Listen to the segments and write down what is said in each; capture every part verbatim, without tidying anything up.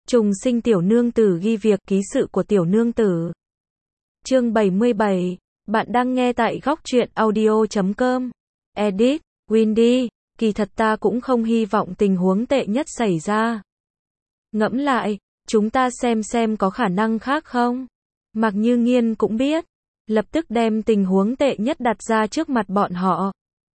Trùng sinh tiểu nương tử ghi việc ký sự của tiểu nương tử. Chương bảy mươi bảy, bạn đang nghe tại góc truyện audio chấm com. Edit, Windy, kỳ thật ta cũng không hy vọng tình huống tệ nhất xảy ra. Ngẫm lại, chúng ta xem xem có khả năng khác không? Mạc Như Nghiên cũng biết, lập tức đem tình huống tệ nhất đặt ra trước mặt bọn họ.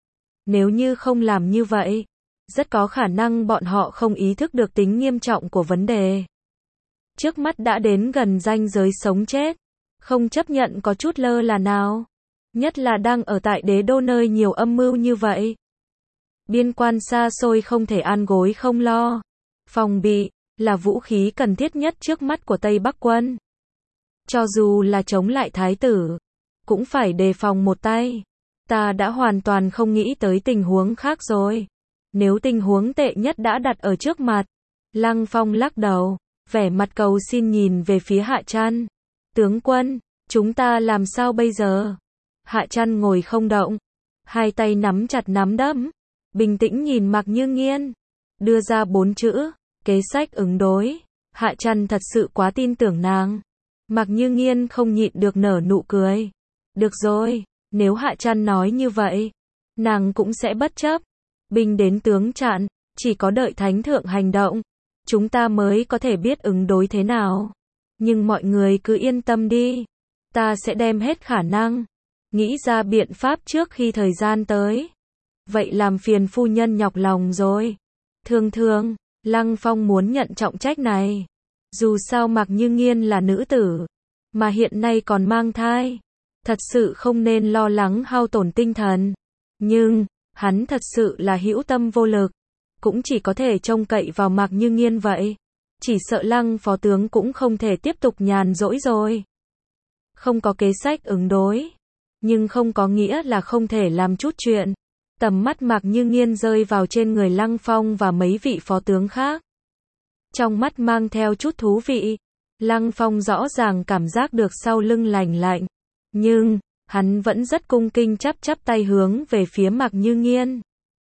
Nếu như không làm như vậy, rất có khả năng bọn họ không ý thức được tính nghiêm trọng của vấn đề. Trước mắt đã đến gần ranh giới sống chết, không chấp nhận có chút lơ là nào. Nhất là đang ở tại đế đô nơi nhiều âm mưu như vậy. Biên quan xa xôi không thể an gối không lo. Phòng bị, là vũ khí cần thiết nhất trước mắt của Tây Bắc quân. Cho dù là chống lại thái tử, cũng phải đề phòng một tay. Ta đã hoàn toàn không nghĩ tới tình huống khác rồi. Nếu tình huống tệ nhất đã đặt ở trước mặt. Lăng Phong lắc đầu, vẻ mặt cầu xin nhìn về phía Hạ Trăn. Tướng quân, chúng ta làm sao bây giờ? Hạ Trăn ngồi không động, hai tay nắm chặt nắm đấm, bình tĩnh nhìn Mạc Như Nghiên, đưa ra bốn chữ, kế sách ứng đối. Hạ Trăn thật sự quá tin tưởng nàng. Mạc Như Nghiên không nhịn được nở nụ cười. Được rồi, nếu Hạ Trăn nói như vậy, nàng cũng sẽ bất chấp. Binh đến tướng chặn, chỉ có đợi thánh thượng hành động, chúng ta mới có thể biết ứng đối thế nào. Nhưng mọi người cứ yên tâm đi, ta sẽ đem hết khả năng, nghĩ ra biện pháp trước khi thời gian tới. Vậy làm phiền phu nhân nhọc lòng rồi. Thường thường, Lăng Phong muốn nhận trọng trách này. Dù sao Mạc Như Nghiên là nữ tử, mà hiện nay còn mang thai. Thật sự không nên lo lắng hao tổn tinh thần. Nhưng, hắn thật sự là hữu tâm vô lực. Cũng chỉ có thể trông cậy vào Mạc Như Nghiên vậy. Chỉ sợ Lăng phó tướng cũng không thể tiếp tục nhàn rỗi rồi. Không có kế sách ứng đối, nhưng không có nghĩa là không thể làm chút chuyện. Tầm mắt Mạc Như Nghiên rơi vào trên người Lăng Phong và mấy vị phó tướng khác. Trong mắt mang theo chút thú vị. Lăng Phong rõ ràng cảm giác được sau lưng lành lạnh. Nhưng, hắn vẫn rất cung kính chắp chắp tay hướng về phía Mạc Như Nghiên.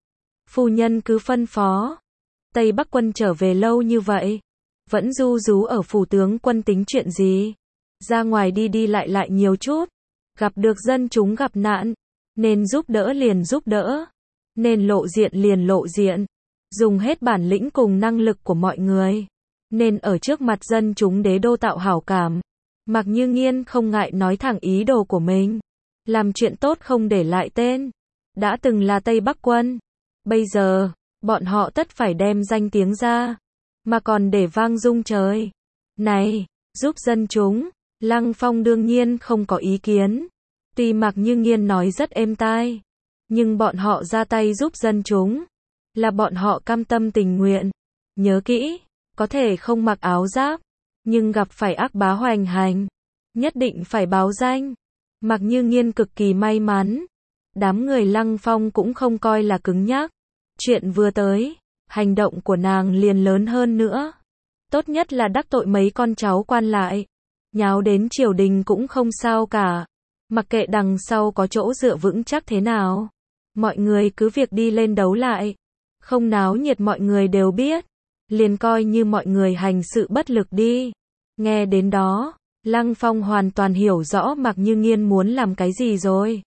Phu nhân cứ phân phó. Tây Bắc quân trở về lâu như vậy, vẫn ru rú ở phủ tướng quân tính chuyện gì? Ra ngoài đi đi lại lại nhiều chút, gặp được dân chúng gặp nạn, nên giúp đỡ liền giúp đỡ, nên lộ diện liền lộ diện, dùng hết bản lĩnh cùng năng lực của mọi người, nên ở trước mặt dân chúng đế đô tạo hảo cảm. Mạc Như Nghiên không ngại nói thẳng ý đồ của mình, làm chuyện tốt không để lại tên, đã từng là Tây Bắc quân, bây giờ, bọn họ tất phải đem danh tiếng ra, mà còn để vang rung trời. Này, giúp dân chúng, Lăng Phong đương nhiên không có ý kiến. Tuy Mạc Như Nghiên nói rất êm tai, nhưng bọn họ ra tay giúp dân chúng, là bọn họ cam tâm tình nguyện. Nhớ kỹ, có thể không mặc áo giáp, nhưng gặp phải ác bá hoành hành, nhất định phải báo danh. Mạc Như Nghiên cực kỳ may mắn. Đám người Lăng Phong cũng không coi là cứng nhắc. Chuyện vừa tới, hành động của nàng liền lớn hơn nữa. Tốt nhất là đắc tội mấy con cháu quan lại. Nháo đến triều đình cũng không sao cả. Mặc kệ đằng sau có chỗ dựa vững chắc thế nào. Mọi người cứ việc đi lên đấu lại. Không náo nhiệt mọi người đều biết. Liền coi như mọi người hành sự bất lực đi. Nghe đến đó, Lăng Phong hoàn toàn hiểu rõ Mạc Như Nghiên muốn làm cái gì rồi.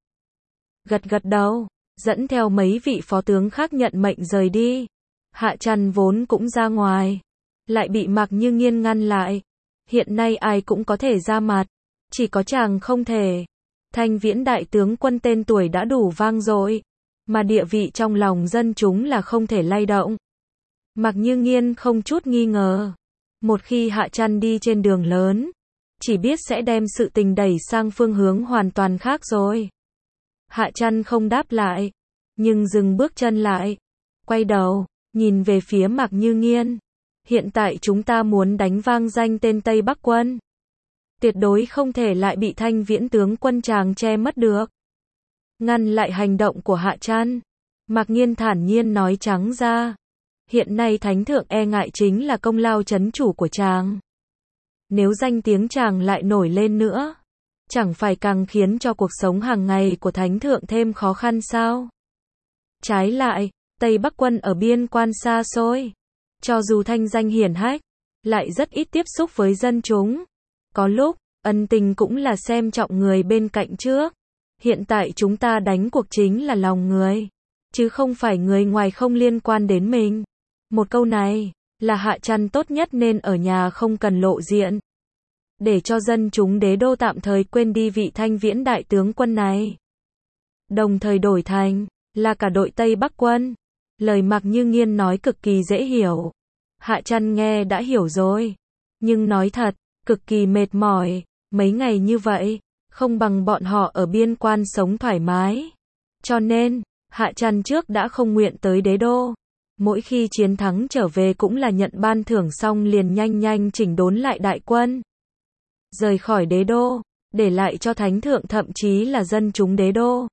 Gật gật đầu, dẫn theo mấy vị phó tướng khác nhận mệnh rời đi. Hạ Trăn vốn cũng ra ngoài, lại bị Mạc Như Nghiên ngăn lại. Hiện nay ai cũng có thể ra mặt, chỉ có chàng không thể. Thanh Viễn đại tướng quân tên tuổi đã đủ vang dội, mà địa vị trong lòng dân chúng là không thể lay động. Mạc Như Nghiên không chút nghi ngờ, một khi Hạ Trăn đi trên đường lớn, chỉ biết sẽ đem sự tình đẩy sang phương hướng hoàn toàn khác rồi. Hạ Trăn không đáp lại, nhưng dừng bước chân lại, quay đầu, nhìn về phía Mạc Như Nghiên. Hiện tại chúng ta muốn đánh vang danh tên Tây Bắc quân. Tuyệt đối không thể lại bị Thanh Viễn tướng quân chàng che mất được. Ngăn lại hành động của Hạ Trăn, Mạc Nghiên thản nhiên nói trắng ra. Hiện nay thánh thượng e ngại chính là công lao trấn chủ của chàng. Nếu danh tiếng chàng lại nổi lên nữa, chẳng phải càng khiến cho cuộc sống hàng ngày của thánh thượng thêm khó khăn sao? Trái lại, Tây Bắc quân ở biên quan xa xôi, cho dù thanh danh hiển hách, lại rất ít tiếp xúc với dân chúng. Có lúc, ân tình cũng là xem trọng người bên cạnh trước. Hiện tại chúng ta đánh cuộc chính là lòng người, chứ không phải người ngoài không liên quan đến mình. Một câu này, là Hạ Trăn tốt nhất nên ở nhà không cần lộ diện. Để cho dân chúng đế đô tạm thời quên đi vị Thanh Viễn đại tướng quân này. Đồng thời đổi thành, là cả đội Tây Bắc quân. Lời Mạc Như Nghiên nói cực kỳ dễ hiểu. Hạ Trăn nghe đã hiểu rồi. Nhưng nói thật, cực kỳ mệt mỏi, mấy ngày như vậy, không bằng bọn họ ở biên quan sống thoải mái. Cho nên, Hạ Trăn trước đã không nguyện tới đế đô. Mỗi khi chiến thắng trở về cũng là nhận ban thưởng xong liền nhanh nhanh chỉnh đốn lại đại quân. Rời khỏi đế đô, để lại cho thánh thượng thậm chí là dân chúng đế đô.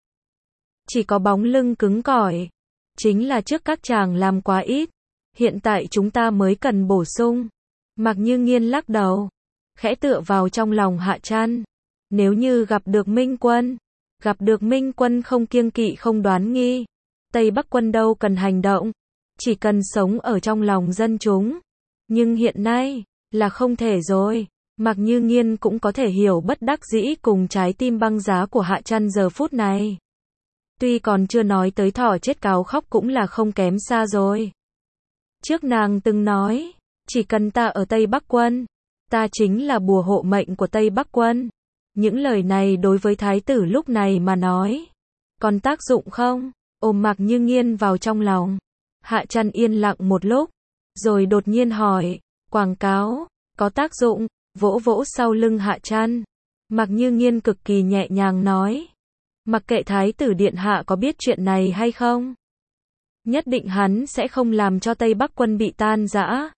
Chỉ có bóng lưng cứng cỏi. Chính là trước các chàng làm quá ít. Hiện tại chúng ta mới cần bổ sung. Mạc Như Nghiên lắc đầu, khẽ tựa vào trong lòng Hạ Trăn. Nếu như gặp được Minh quân, gặp được Minh quân không kiêng kỵ không đoán nghi, Tây Bắc quân đâu cần hành động, chỉ cần sống ở trong lòng dân chúng. Nhưng hiện nay, là không thể rồi. Mạc Như Nghiên cũng có thể hiểu bất đắc dĩ cùng trái tim băng giá của Hạ Trăn giờ phút này. Tuy còn chưa nói tới thỏ chết cáo khóc cũng là không kém xa rồi. Trước nàng từng nói, chỉ cần ta ở Tây Bắc quân, ta chính là bùa hộ mệnh của Tây Bắc quân. Những lời này đối với thái tử lúc này mà nói, còn tác dụng không? Ôm Mạc Như Nghiên vào trong lòng. Hạ Trăn yên lặng một lúc, rồi đột nhiên hỏi, quảng cáo, có tác dụng, vỗ vỗ sau lưng Hạ Trăn. Mạc Như Nghiên cực kỳ nhẹ nhàng nói, mặc kệ thái tử điện hạ có biết chuyện này hay không, nhất định hắn sẽ không làm cho Tây Bắc quân bị tan rã.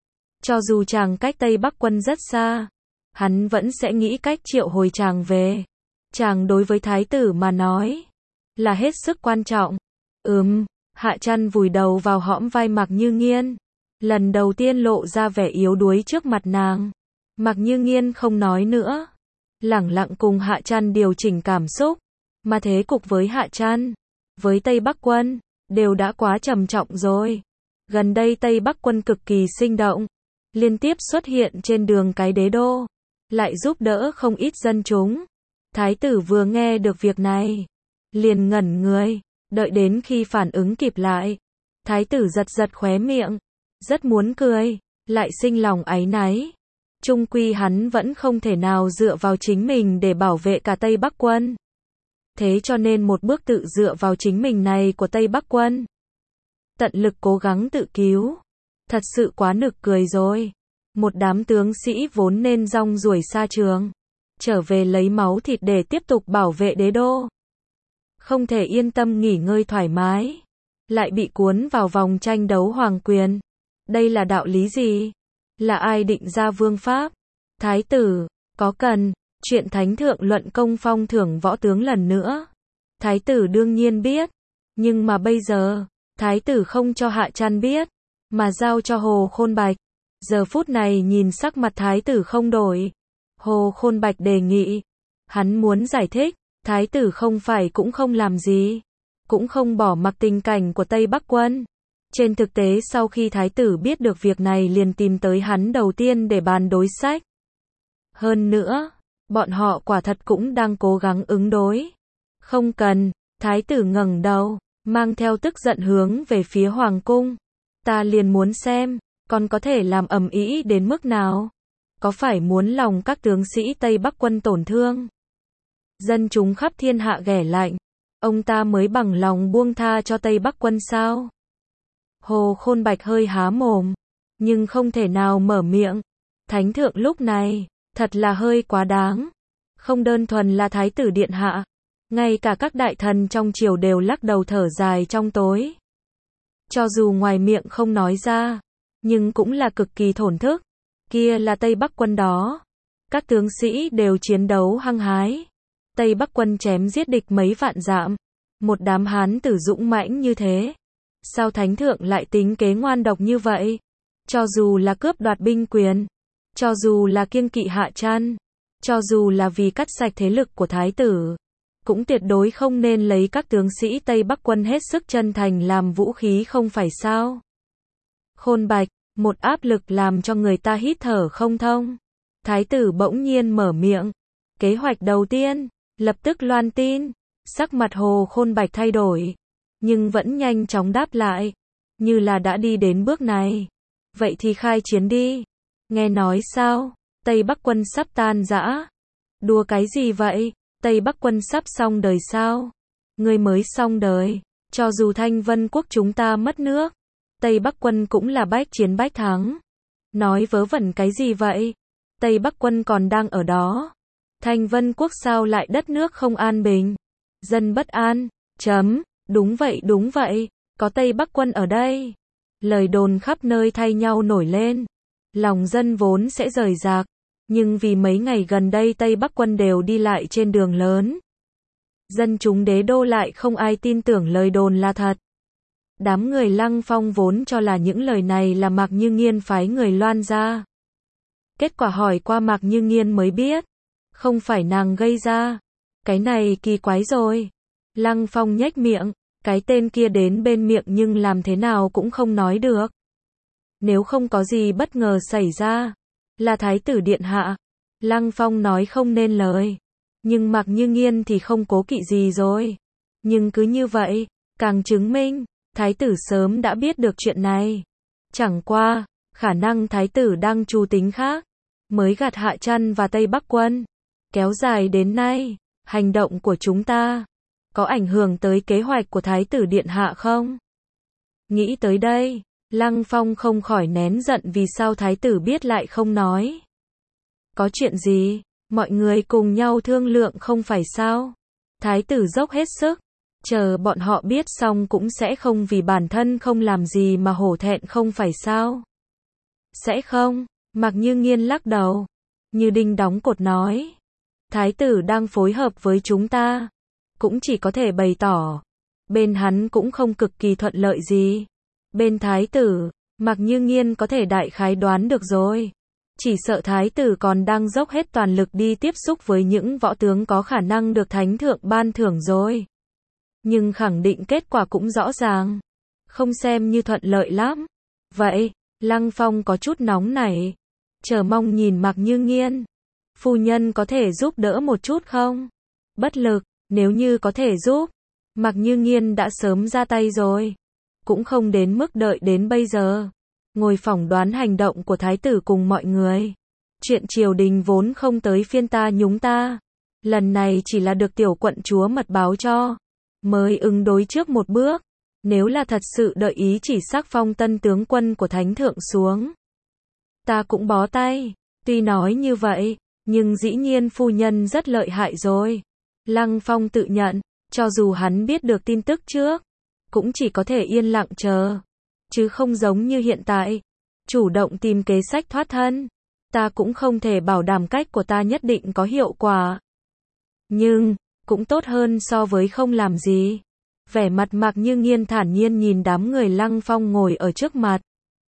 Cho dù chàng cách Tây Bắc quân rất xa, hắn vẫn sẽ nghĩ cách triệu hồi chàng về. Chàng đối với thái tử mà nói, là hết sức quan trọng. Ừm, Hạ Trăn vùi đầu vào hõm vai Mạc Như Nghiên, lần đầu tiên lộ ra vẻ yếu đuối trước mặt nàng. Mạc Như Nghiên không nói nữa, lẳng lặng cùng Hạ Trăn điều chỉnh cảm xúc. Mà thế cục với Hạ Trăn, với Tây Bắc quân, đều đã quá trầm trọng rồi. Gần đây Tây Bắc quân cực kỳ sinh động, liên tiếp xuất hiện trên đường cái đế đô, lại giúp đỡ không ít dân chúng. Thái tử vừa nghe được việc này, liền ngẩn người, đợi đến khi phản ứng kịp lại. Thái tử giật giật khóe miệng, rất muốn cười, lại sinh lòng áy náy. Chung quy hắn vẫn không thể nào dựa vào chính mình để bảo vệ cả Tây Bắc quân. Thế cho nên một bước tự dựa vào chính mình này của Tây Bắc quân, tận lực cố gắng tự cứu, thật sự quá nực cười rồi. Một đám tướng sĩ vốn nên rong ruổi xa trường, trở về lấy máu thịt để tiếp tục bảo vệ đế đô. Không thể yên tâm nghỉ ngơi thoải mái, lại bị cuốn vào vòng tranh đấu hoàng quyền. Đây là đạo lý gì? Là ai định ra vương pháp? Thái tử, có cần chuyện thánh thượng luận công phong thưởng võ tướng lần nữa? Thái tử đương nhiên biết, nhưng mà bây giờ, thái tử không cho Hạ Trăn biết, mà giao cho Hồ Khôn Bạch. Giờ phút này nhìn sắc mặt thái tử không đổi, Hồ Khôn Bạch đề nghị, hắn muốn giải thích, thái tử không phải cũng không làm gì, cũng không bỏ mặc tình cảnh của Tây Bắc quân. Trên thực tế sau khi thái tử biết được việc này liền tìm tới hắn đầu tiên để bàn đối sách. Hơn nữa, bọn họ quả thật cũng đang cố gắng ứng đối. Không cần, thái tử ngẩng đầu, mang theo tức giận hướng về phía hoàng cung. Ta liền muốn xem, còn có thể làm ầm ĩ đến mức nào? Có phải muốn lòng các tướng sĩ Tây Bắc quân tổn thương? Dân chúng khắp thiên hạ ghẻ lạnh, ông ta mới bằng lòng buông tha cho Tây Bắc quân sao? Hồ Khôn Bạch hơi há mồm, nhưng không thể nào mở miệng. Thánh thượng lúc này, thật là hơi quá đáng. Không đơn thuần là thái tử điện hạ, ngay cả các đại thần trong triều đều lắc đầu thở dài trong tối. Cho dù ngoài miệng không nói ra, nhưng cũng là cực kỳ thổn thức. Kia là Tây Bắc quân đó. Các tướng sĩ đều chiến đấu hăng hái. Tây Bắc quân chém giết địch mấy vạn dặm. Một đám hán tử dũng mãnh như thế. Sao thánh thượng lại tính kế ngoan độc như vậy? Cho dù là cướp đoạt binh quyền, cho dù là kiêng kỵ Hạ Trăn, cho dù là vì cắt sạch thế lực của thái tử, cũng tuyệt đối không nên lấy các tướng sĩ Tây Bắc quân hết sức chân thành làm vũ khí không phải sao? Khôn Bạch, Một áp lực làm cho người ta hít thở không thông. Thái tử bỗng nhiên mở miệng. Kế hoạch đầu tiên, lập tức loan tin. Sắc mặt Hồ Khôn Bạch thay đổi, nhưng vẫn nhanh chóng đáp lại, như là đã đi đến bước này. Vậy thì khai chiến đi. Nghe nói sao, Tây Bắc quân sắp tan rã. Đùa cái gì vậy, Tây Bắc quân sắp xong đời sao? Người mới xong đời, cho dù Thanh Vân quốc chúng ta mất nước, Tây Bắc quân cũng là bách chiến bách thắng. Nói vớ vẩn cái gì vậy? Tây Bắc quân còn đang ở đó. Thanh Vân quốc sao lại đất nước không an bình? Dân bất an, chấm, đúng vậy đúng vậy, có Tây Bắc quân ở đây. Lời đồn khắp nơi thay nhau nổi lên. Lòng dân vốn sẽ rời rạc, nhưng vì mấy ngày gần đây Tây Bắc quân đều đi lại trên đường lớn. Dân chúng đế đô lại không ai tin tưởng lời đồn là thật. Đám người Lăng Phong vốn cho là những lời này là Mạc Như Nghiên phái người loan ra. Kết quả hỏi qua Mạc Như Nghiên mới biết, không phải nàng gây ra. Cái này kỳ quái rồi. Lăng Phong nhếch miệng, cái tên kia đến bên miệng nhưng làm thế nào cũng không nói được. Nếu không có gì bất ngờ xảy ra, là Thái tử điện hạ. Lăng Phong nói không nên lời. Nhưng Mạc Như Nghiên thì không cố kỵ gì rồi. Nhưng cứ như vậy, càng chứng minh, Thái tử sớm đã biết được chuyện này. Chẳng qua, khả năng Thái tử đang trù tính khác, mới gạt Hạ Trăn và Tây Bắc quân. Kéo dài đến nay, hành động của chúng ta có ảnh hưởng tới kế hoạch của Thái tử điện hạ không? Nghĩ tới đây, Lăng Phong không khỏi nén giận vì sao Thái tử biết lại không nói. Có chuyện gì? Mọi người cùng nhau thương lượng không phải sao? Thái tử dốc hết sức, chờ bọn họ biết xong cũng sẽ không vì bản thân không làm gì mà hổ thẹn không phải sao? Sẽ không, Mạc Như Nghiên lắc đầu, như đinh đóng cột nói. Thái tử đang phối hợp với chúng ta, cũng chỉ có thể bày tỏ. Bên hắn cũng không cực kỳ thuận lợi gì. Bên Thái tử, Mạc Như Nghiên có thể đại khái đoán được rồi. Chỉ sợ Thái tử còn đang dốc hết toàn lực đi tiếp xúc với những võ tướng có khả năng được Thánh thượng ban thưởng rồi. Nhưng khẳng định kết quả cũng rõ ràng. Không xem như thuận lợi lắm. Vậy, Lăng Phong có chút nóng nảy, chờ mong nhìn Mạc Như Nghiên. Phu nhân có thể giúp đỡ một chút không? Bất lực, nếu như có thể giúp, Mạc Như Nghiên đã sớm ra tay rồi. Cũng không đến mức đợi đến bây giờ. Ngồi phỏng đoán hành động của Thái tử cùng mọi người. Chuyện triều đình vốn không tới phiên ta nhúng ta. Lần này chỉ là được tiểu quận chúa mật báo cho. Mới ứng đối trước một bước. Nếu là thật sự đợi ý chỉ sắc phong tân tướng quân của Thánh thượng xuống, ta cũng bó tay. Tuy nói như vậy, nhưng dĩ nhiên phu nhân rất lợi hại rồi. Lăng Phong tự nhận, cho dù hắn biết được tin tức trước, cũng chỉ có thể yên lặng chờ. Chứ không giống như hiện tại, chủ động tìm kế sách thoát thân. Ta cũng không thể bảo đảm cách của ta nhất định có hiệu quả. Nhưng, cũng tốt hơn so với không làm gì. Vẻ mặt Mạc Như Nghiên thản nhiên nhìn đám người Lăng Phong ngồi ở trước mặt.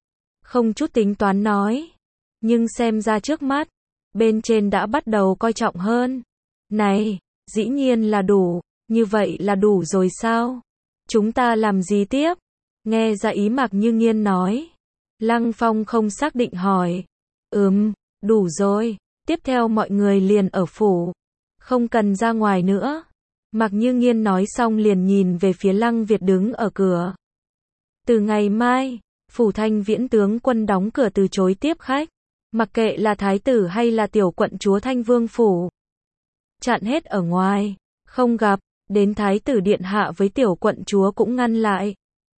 Không chút tính toán nói. Nhưng xem ra trước mắt, bên trên đã bắt đầu coi trọng hơn. Này, dĩ nhiên là đủ, như vậy là đủ rồi sao? Chúng ta làm gì tiếp? Nghe ra ý Mạc Như Nghiên nói. Lăng Phong không xác định hỏi. Ừm, đủ rồi, tiếp theo mọi người liền ở phủ. Không cần ra ngoài nữa. Mạc Như Nghiên nói xong liền nhìn về phía Lăng Việt đứng ở cửa. Từ ngày mai, phủ Thanh Viễn tướng quân đóng cửa từ chối tiếp khách. Mặc kệ là thái tử hay là tiểu quận chúa Thanh Vương phủ. Chặn hết ở ngoài, không gặp, đến thái tử điện hạ với tiểu quận chúa cũng ngăn lại.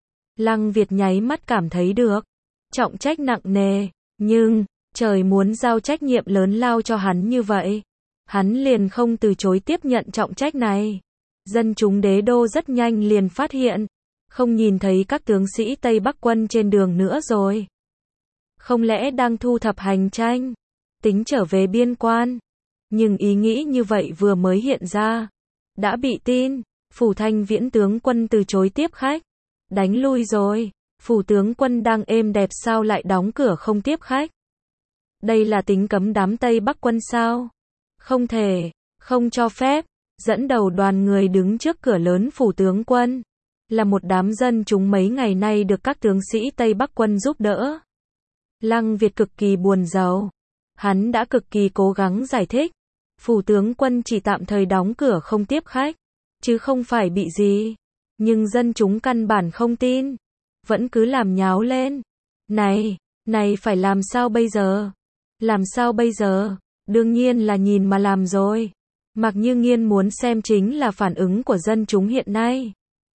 Lăng Việt nháy mắt cảm thấy được. Trọng trách nặng nề, nhưng, trời muốn giao trách nhiệm lớn lao cho hắn như vậy. Hắn liền không từ chối tiếp nhận trọng trách này. Dân chúng đế đô rất nhanh liền phát hiện, không nhìn thấy các tướng sĩ Tây Bắc quân trên đường nữa rồi. Không lẽ đang thu thập hành tranh, tính trở về biên quan. Nhưng ý nghĩ như vậy vừa mới hiện ra, đã bị tin, phủ Thanh Viễn tướng quân từ chối tiếp khách, đánh lui rồi. Phủ tướng quân đang êm đẹp sao lại đóng cửa không tiếp khách? Đây là tính cấm đám Tây Bắc quân sao? Không thể, không cho phép. Dẫn đầu đoàn người đứng trước cửa lớn phủ tướng quân, là một đám dân chúng mấy ngày nay được các tướng sĩ Tây Bắc quân giúp đỡ. Lăng Việt cực kỳ buồn rầu. Hắn đã cực kỳ cố gắng giải thích. Phủ tướng quân chỉ tạm thời đóng cửa không tiếp khách, chứ không phải bị gì. Nhưng dân chúng căn bản không tin. Vẫn cứ làm nháo lên. Này, này phải làm sao bây giờ? Làm sao bây giờ? Đương nhiên là nhìn mà làm rồi. Mạc Như Nghiên muốn xem chính là phản ứng của dân chúng hiện nay.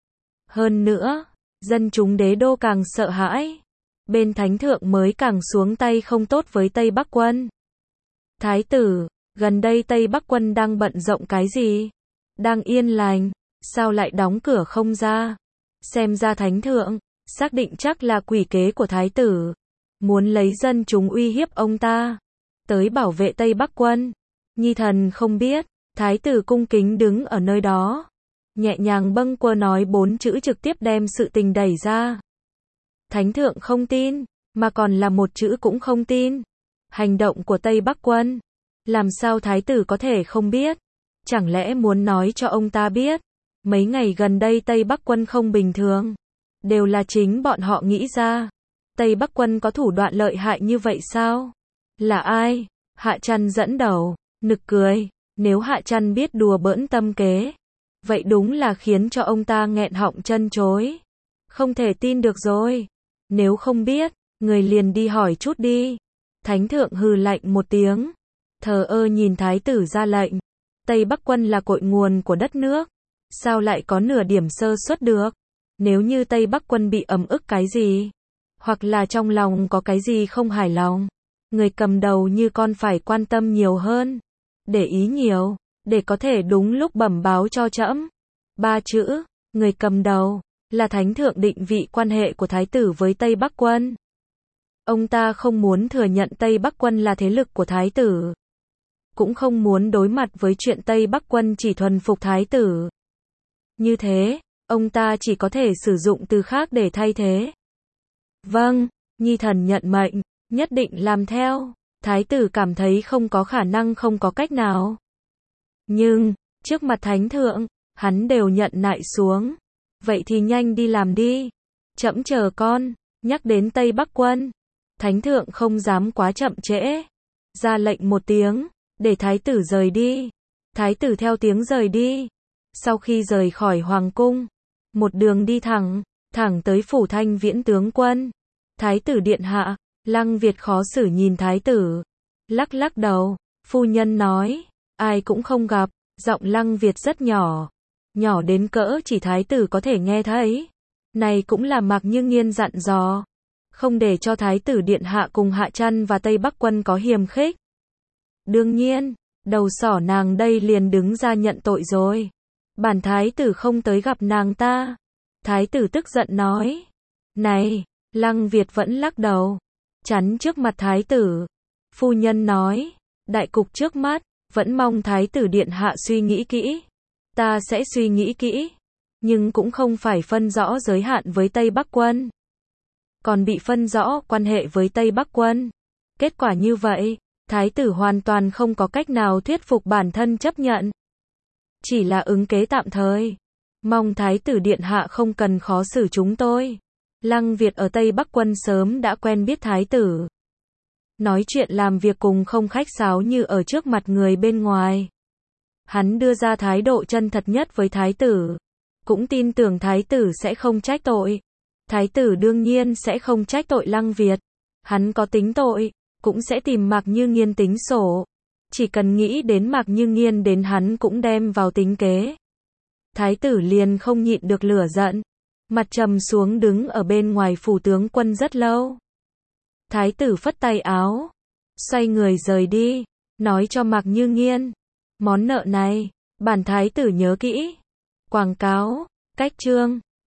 Hơn nữa, dân chúng đế đô càng sợ hãi. Bên thánh thượng mới càng xuống tay không tốt với Tây Bắc quân. Thái tử, gần đây Tây Bắc quân đang bận rộn cái gì? Đang yên lành, sao lại đóng cửa không ra? Xem ra thánh thượng, xác định chắc là quỷ kế của thái tử. Muốn lấy dân chúng uy hiếp ông ta. Tới bảo vệ Tây Bắc quân. Nhi thần không biết, thái tử cung kính đứng ở nơi đó. Nhẹ nhàng bâng quơ nói bốn chữ trực tiếp đem sự tình đẩy ra. Thánh thượng không tin, mà còn là một chữ cũng không tin. Hành động của Tây Bắc quân, làm sao thái tử có thể không biết? Chẳng lẽ muốn nói cho ông ta biết, mấy ngày gần đây Tây Bắc quân không bình thường, đều là chính bọn họ nghĩ ra. Tây Bắc quân có thủ đoạn lợi hại như vậy sao? Là ai? Hạ Trăn dẫn đầu, nực cười, nếu Hạ Trăn biết đùa bỡn tâm kế, vậy đúng là khiến cho ông ta nghẹn họng chân chối. Không thể tin được rồi. Nếu không biết, người liền đi hỏi chút đi. Thánh thượng hừ lạnh một tiếng, thờ ơ nhìn thái tử ra lệnh. Tây Bắc quân là cội nguồn của đất nước, sao lại có nửa điểm sơ suất được? Nếu như Tây Bắc quân bị ấm ức cái gì, hoặc là trong lòng có cái gì không hài lòng, người cầm đầu như con phải quan tâm nhiều hơn, để ý nhiều, để có thể đúng lúc bẩm báo cho trẫm. Ba chữ, người cầm đầu, là thánh thượng định vị quan hệ của thái tử với Tây Bắc quân. Ông ta không muốn thừa nhận Tây Bắc quân là thế lực của thái tử, cũng không muốn đối mặt với chuyện Tây Bắc quân chỉ thuần phục thái tử. Như thế, ông ta chỉ có thể sử dụng từ khác để thay thế. Vâng, Nhi thần nhận mệnh, nhất định làm theo. Thái tử cảm thấy không có khả năng không có cách nào. Nhưng, trước mặt thánh thượng, hắn đều nhận nại xuống. Vậy thì nhanh đi làm đi. Trẫm chờ con. Nhắc đến Tây Bắc quân, thánh thượng không dám quá chậm trễ. Ra lệnh một tiếng, để thái tử rời đi. Thái tử theo tiếng rời đi. Sau khi rời khỏi hoàng cung, một đường đi thẳng, thẳng tới phủ Thanh Viễn tướng quân. Thái tử điện hạ, Lăng Việt khó xử nhìn thái tử, lắc lắc đầu. Phu nhân nói, ai cũng không gặp. Giọng Lăng Việt rất nhỏ, nhỏ đến cỡ chỉ thái tử có thể nghe thấy. Này cũng là Mạc Như Nghiên dặn dò, không để cho thái tử điện hạ cùng Hạ Trăn và Tây Bắc quân có hiềm khích. Đương nhiên, đầu sỏ nàng đây liền đứng ra nhận tội rồi. Bản thái tử không tới gặp nàng ta. Thái tử tức giận nói. Này, Lăng Việt vẫn lắc đầu, chắn trước mặt thái tử. Phu nhân nói, đại cục trước mắt, vẫn mong thái tử điện hạ suy nghĩ kỹ. Ta sẽ suy nghĩ kỹ, nhưng cũng không phải phân rõ giới hạn với Tây Bắc quân, còn bị phân rõ quan hệ với Tây Bắc quân. Kết quả như vậy, thái tử hoàn toàn không có cách nào thuyết phục bản thân chấp nhận. Chỉ là ứng kế tạm thời. Mong thái tử điện hạ không cần khó xử chúng tôi. Lăng Việt ở Tây Bắc quân sớm đã quen biết thái tử. Nói chuyện làm việc cùng không khách sáo như ở trước mặt người bên ngoài. Hắn đưa ra thái độ chân thật nhất với thái tử, cũng tin tưởng thái tử sẽ không trách tội. Thái tử đương nhiên sẽ không trách tội Lăng Việt. Hắn có tính tội, cũng sẽ tìm Mạc Như Nghiên tính sổ. Chỉ cần nghĩ đến Mạc Như Nghiên đến hắn cũng đem vào tính kế. Thái tử liền không nhịn được lửa giận, mặt trầm xuống đứng ở bên ngoài phủ tướng quân rất lâu. Thái tử phất tay áo, xoay người rời đi, nói cho Mạc Như Nghiên, món nợ này, bản thái tử nhớ kỹ. Quảng cáo, cách chương